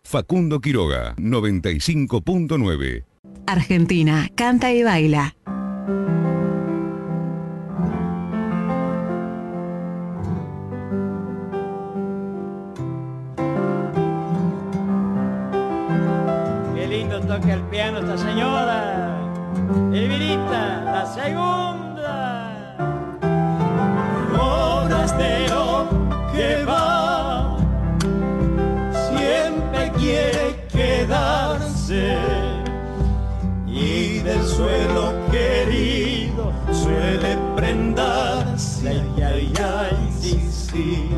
Facundo Quiroga, 95.9. Argentina, canta y baila. Qué lindo toca el piano esta señora. Elvirita, la segunda. Forastero que va, siempre quiere quedarse, y del suelo querido suele prendarse. Ay, ay, ay, sí, sí.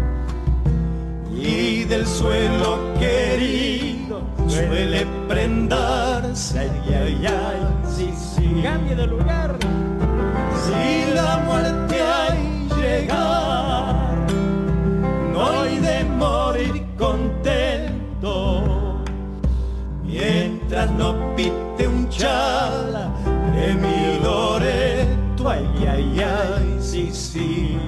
Y del suelo querido suele prendarse. Ay, ay, ay, sí, sí. Cambie de lugar. Si la muerte hay llegar, no hay de morir contento, mientras no pite un chala de mi Loreto. Ay, ay, ay, sí, sí.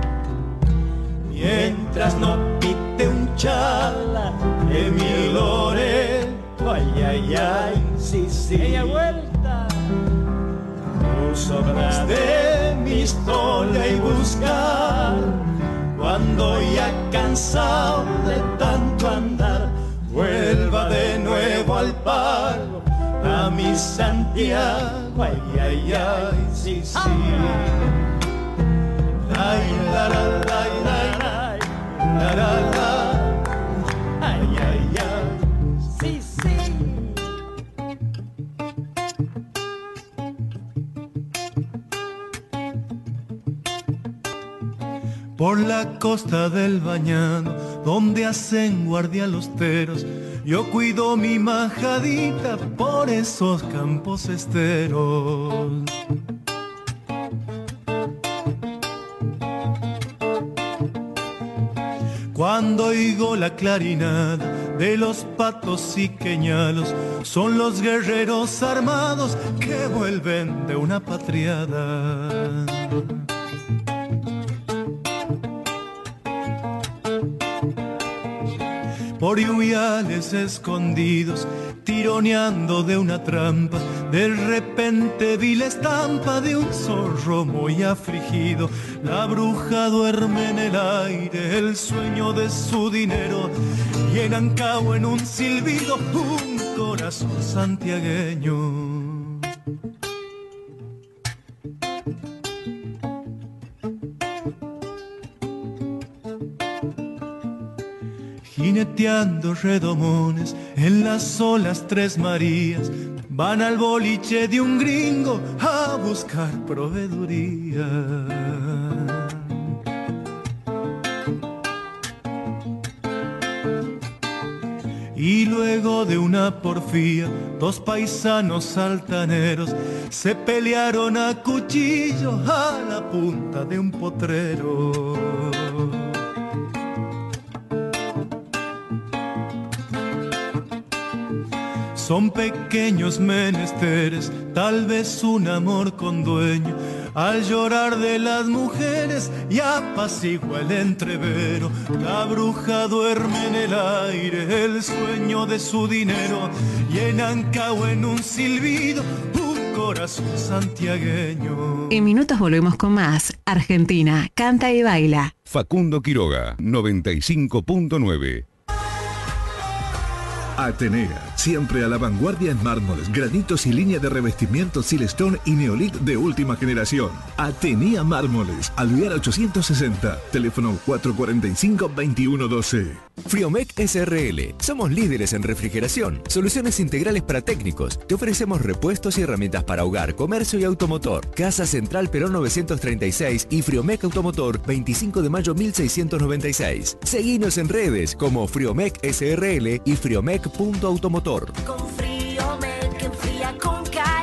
Mientras no pite un chala de mi Loreto. Ay, ay, ay, sí, sí. Ella vuelta. Tú sabrás de mi historia y buscar, cuando ya cansado de tanto andar, vuelva de nuevo al paro a mi Santiago. Ay, ay, ay, sí, sí. Ay, la, la, la, la, la, la, la. Ay, ay, ay, sí, sí. Por la costa del Bañano, donde hacen guardia los teros, yo cuido mi majadita por esos campos esteros. Cuando oigo la clarinada de los patos y queñalos, son los guerreros armados que vuelven de una patriada. Por huyales escondidos, tironeando de una trampa, de repente vi la estampa de un zorro muy afligido. La bruja duerme en el aire el sueño de su dinero, y en Ancagua en un silbido un corazón santiagueño. Jineteando redomones en las olas Tres Marías, van al boliche de un gringo a buscar proveeduría. Y luego de una porfía, dos paisanos altaneros se pelearon a cuchillo a la punta de un potrero. Son pequeños menesteres, tal vez un amor con dueño, al llorar de las mujeres y apacigua el entrevero. La bruja duerme en el aire el sueño de su dinero, y en Ancagua en un silbido un corazón santiagueño. En minutos volvemos con más Argentina, canta y baila. Facundo Quiroga, 95.9. Atenea, siempre a la vanguardia en mármoles, granitos y línea de revestimiento Silestone y Neolith de última generación. Atenea Mármoles, Alvear 860, teléfono 445-2112. Friomec SRL. Somos líderes en refrigeración, soluciones integrales para técnicos. Te ofrecemos repuestos y herramientas para hogar, comercio y automotor. Casa Central Perón 936 y Friomec Automotor 25 de mayo 1696. Seguinos en redes como Friomec SRL y Friomec.automotor. Con Friomec enfría con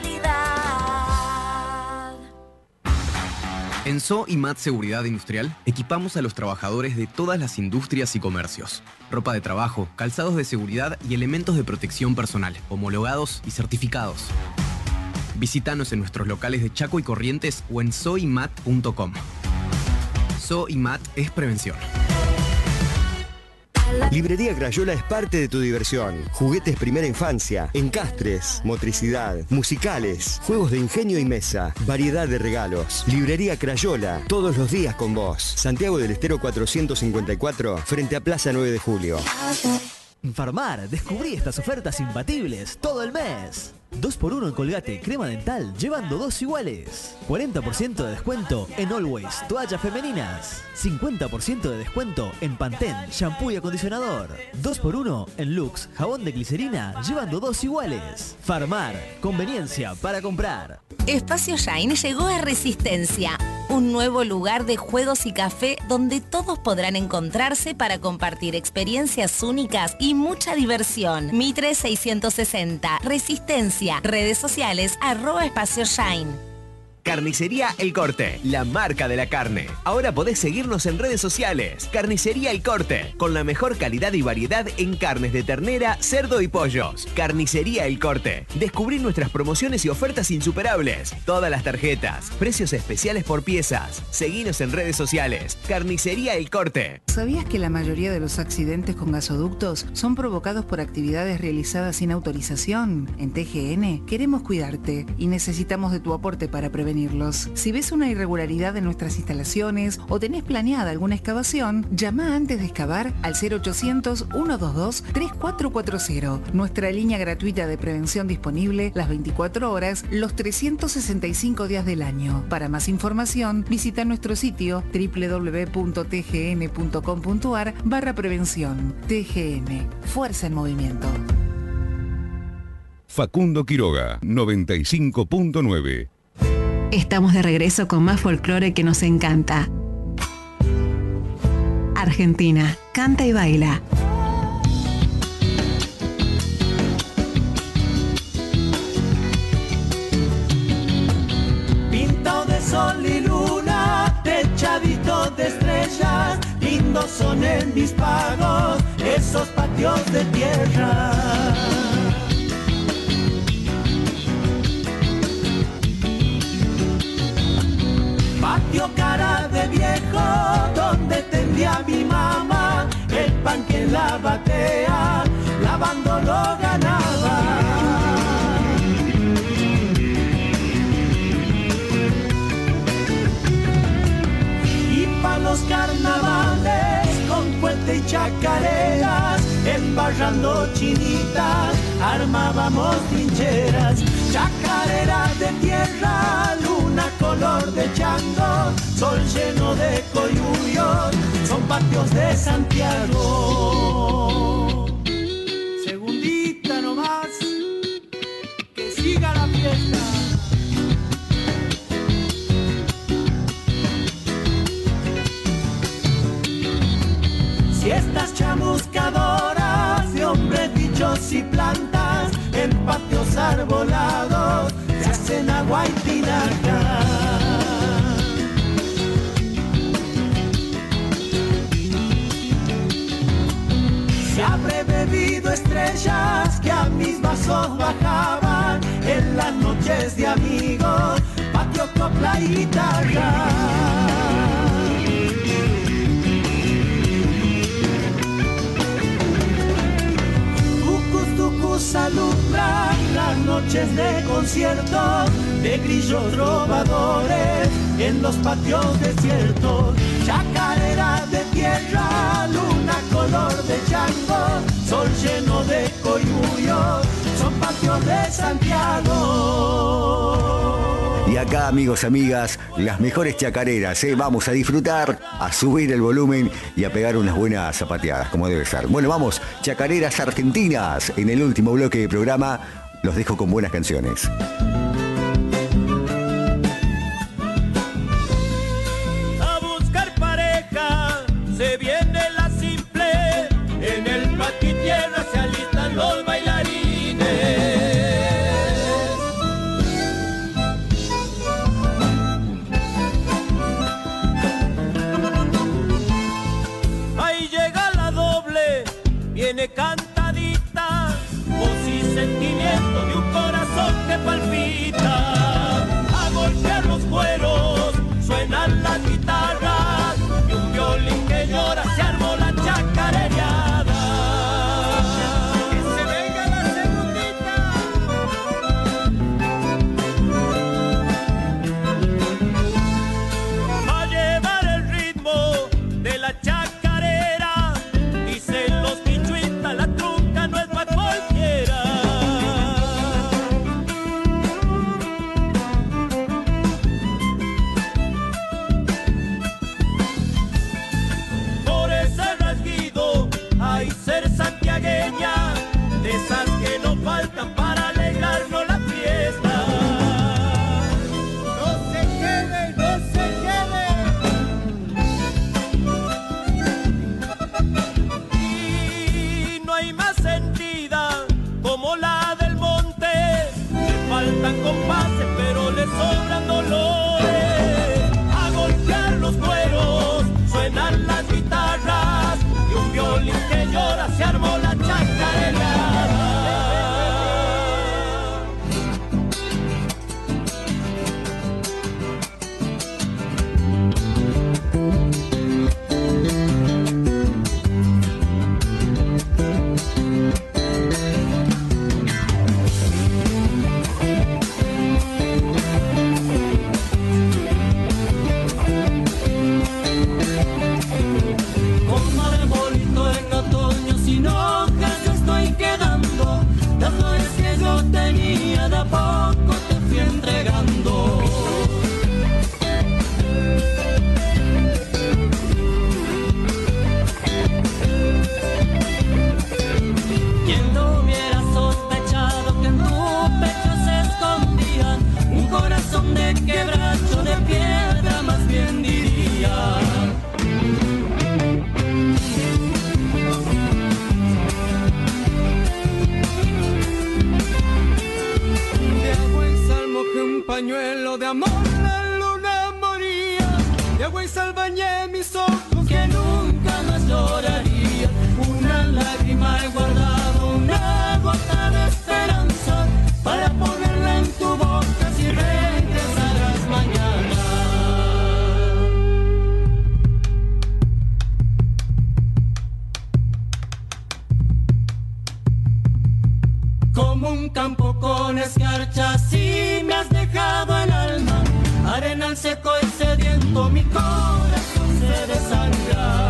calidad. En SOIMAT Seguridad Industrial equipamos a los trabajadores de todas las industrias y comercios. Ropa de trabajo, calzados de seguridad y elementos de protección personal, homologados y certificados. Visítanos en nuestros locales de Chaco y Corrientes o en soimat.com. SOIMAT es prevención. Librería Crayola es parte de tu diversión. Juguetes primera infancia, encastres, motricidad, musicales, juegos de ingenio y mesa, variedad de regalos. Librería Crayola, todos los días con vos. Santiago del Estero 454, frente a Plaza 9 de Julio. En Farmar, descubrí estas ofertas imbatibles todo el mes. 2x1 en Colgate, crema dental, llevando 2 iguales. 40% de descuento en Always, toallas femeninas. 50% de descuento en Pantene, shampoo y acondicionador. 2x1 en Lux, jabón de glicerina, llevando 2 iguales. Farmar, conveniencia para comprar. Espacio Shine llegó a Resistencia, un nuevo lugar de juegos y café donde todos podrán encontrarse para compartir experiencias únicas y mucha diversión. Mitre 660, Resistencia. Redes sociales @Espacio Shine. Carnicería El Corte, la marca de la carne. Ahora podés seguirnos en redes sociales. Carnicería El Corte, con la mejor calidad y variedad en carnes de ternera, cerdo y pollos. Carnicería El Corte. Descubrí nuestras promociones y ofertas insuperables. Todas las tarjetas, precios especiales por piezas. Seguinos en redes sociales. Carnicería El Corte. ¿Sabías que la mayoría de los accidentes con gasoductos son provocados por actividades realizadas sin autorización? En TGN queremos cuidarte y necesitamos de tu aporte para prevenirlos. Si ves una irregularidad en nuestras instalaciones o tenés planeada alguna excavación, llama antes de excavar al 0800-122-3440. Nuestra línea gratuita de prevención disponible las 24 horas, los 365 días del año. Para más información, visita nuestro sitio www.tgn.com.ar/prevención. TGN, fuerza en movimiento. Facundo Quiroga, 95.9. Estamos de regreso con más folclore que nos encanta. Argentina, canta y baila. Pintado de sol y luna, techadito de estrellas, lindos son en mis pagos esos patios de tierra. Patio cara de viejo, donde tendía mi mamá, el pan que en la batea, lavando lo ganaba. Y pa' los carnavales, con puente y chacareras, embarrando chinitas, armábamos trincheras. Chacarera de tierra, luna color de chango, sol lleno de coyuyos, son patios de Santiago. Segundita nomás, que siga la fiesta. Siestas chamuscadoras de hombres, bichos y plantas, en patios arbolados se hacen agua y tinaja. Se habré bebido estrellas que a mis vasos bajaban en las noches de amigos, patio, copla y guitarra. Alumbran las noches de conciertos de grillos trovadores en los patios desiertos. Chacarera de tierra, luna color de chango, sol lleno de coyuyos, son patios de Santiago. Y acá, amigos, amigas, las mejores chacareras, ¿eh? Vamos a disfrutar, a subir el volumen y a pegar unas buenas zapateadas, como debe ser. Bueno, vamos, chacareras argentinas. En el último bloque de programa los dejo con buenas canciones. A buscar pareja, se viene la simple, en el patio y tierra se alistan los bailarines. Viene cantadita, voz y sentimiento de un corazón que palpita. A golpear los cueros, suenan las guitarras, y un violín que llora, se armó la chacarereada. cantan compases, pero les sobran dolores. A golpear los cueros suenan las guitarras y un violín que llora se armó la chacarera. Pañuelo de amor, la luna moría, de agua y sal bañé mis ojos que nunca más lloraría. Una lágrima he guardado, una gota de esperanza, para ponerla en tu boca si regresarás mañana. Como un campo con escarchas y me has dejado el alma, arenal seco y sediento, mi corazón se desangra.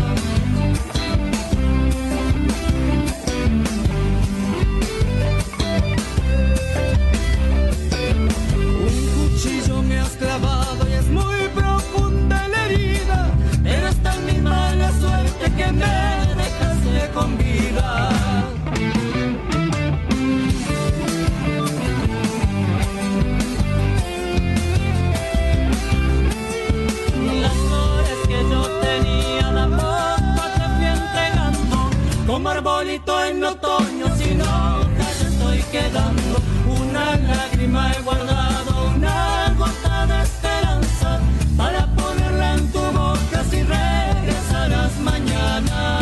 Un cuchillo me has clavado y es muy profunda la herida, pero es tan mi mala suerte que me dejaste con vida. Como arbolito en otoño, sin hojas estoy quedando. Una lágrima he guardado, una gota de esperanza, para ponerla en tu boca si regresarás mañana.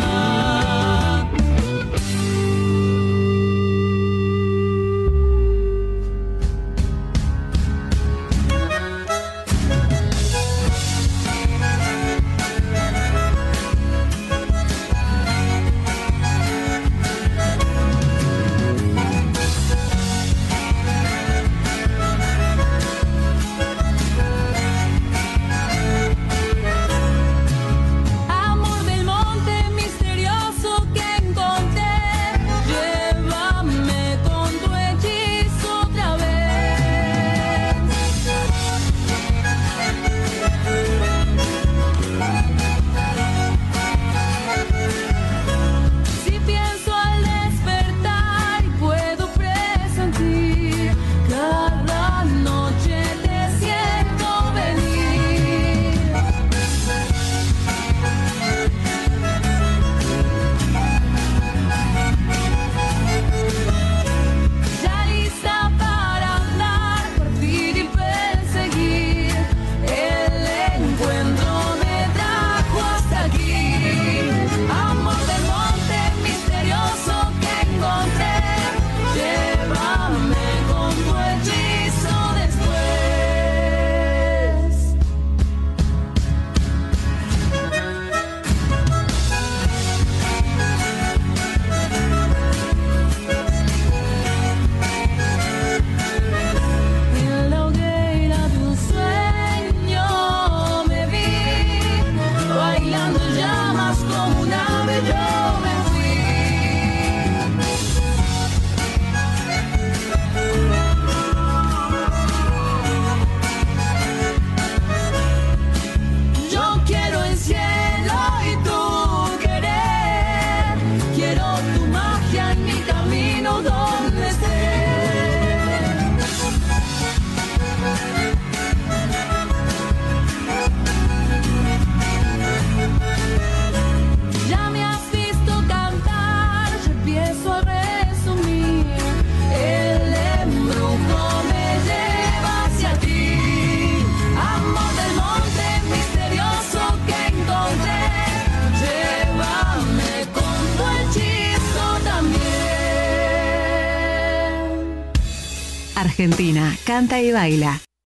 Argentina, canta y baila.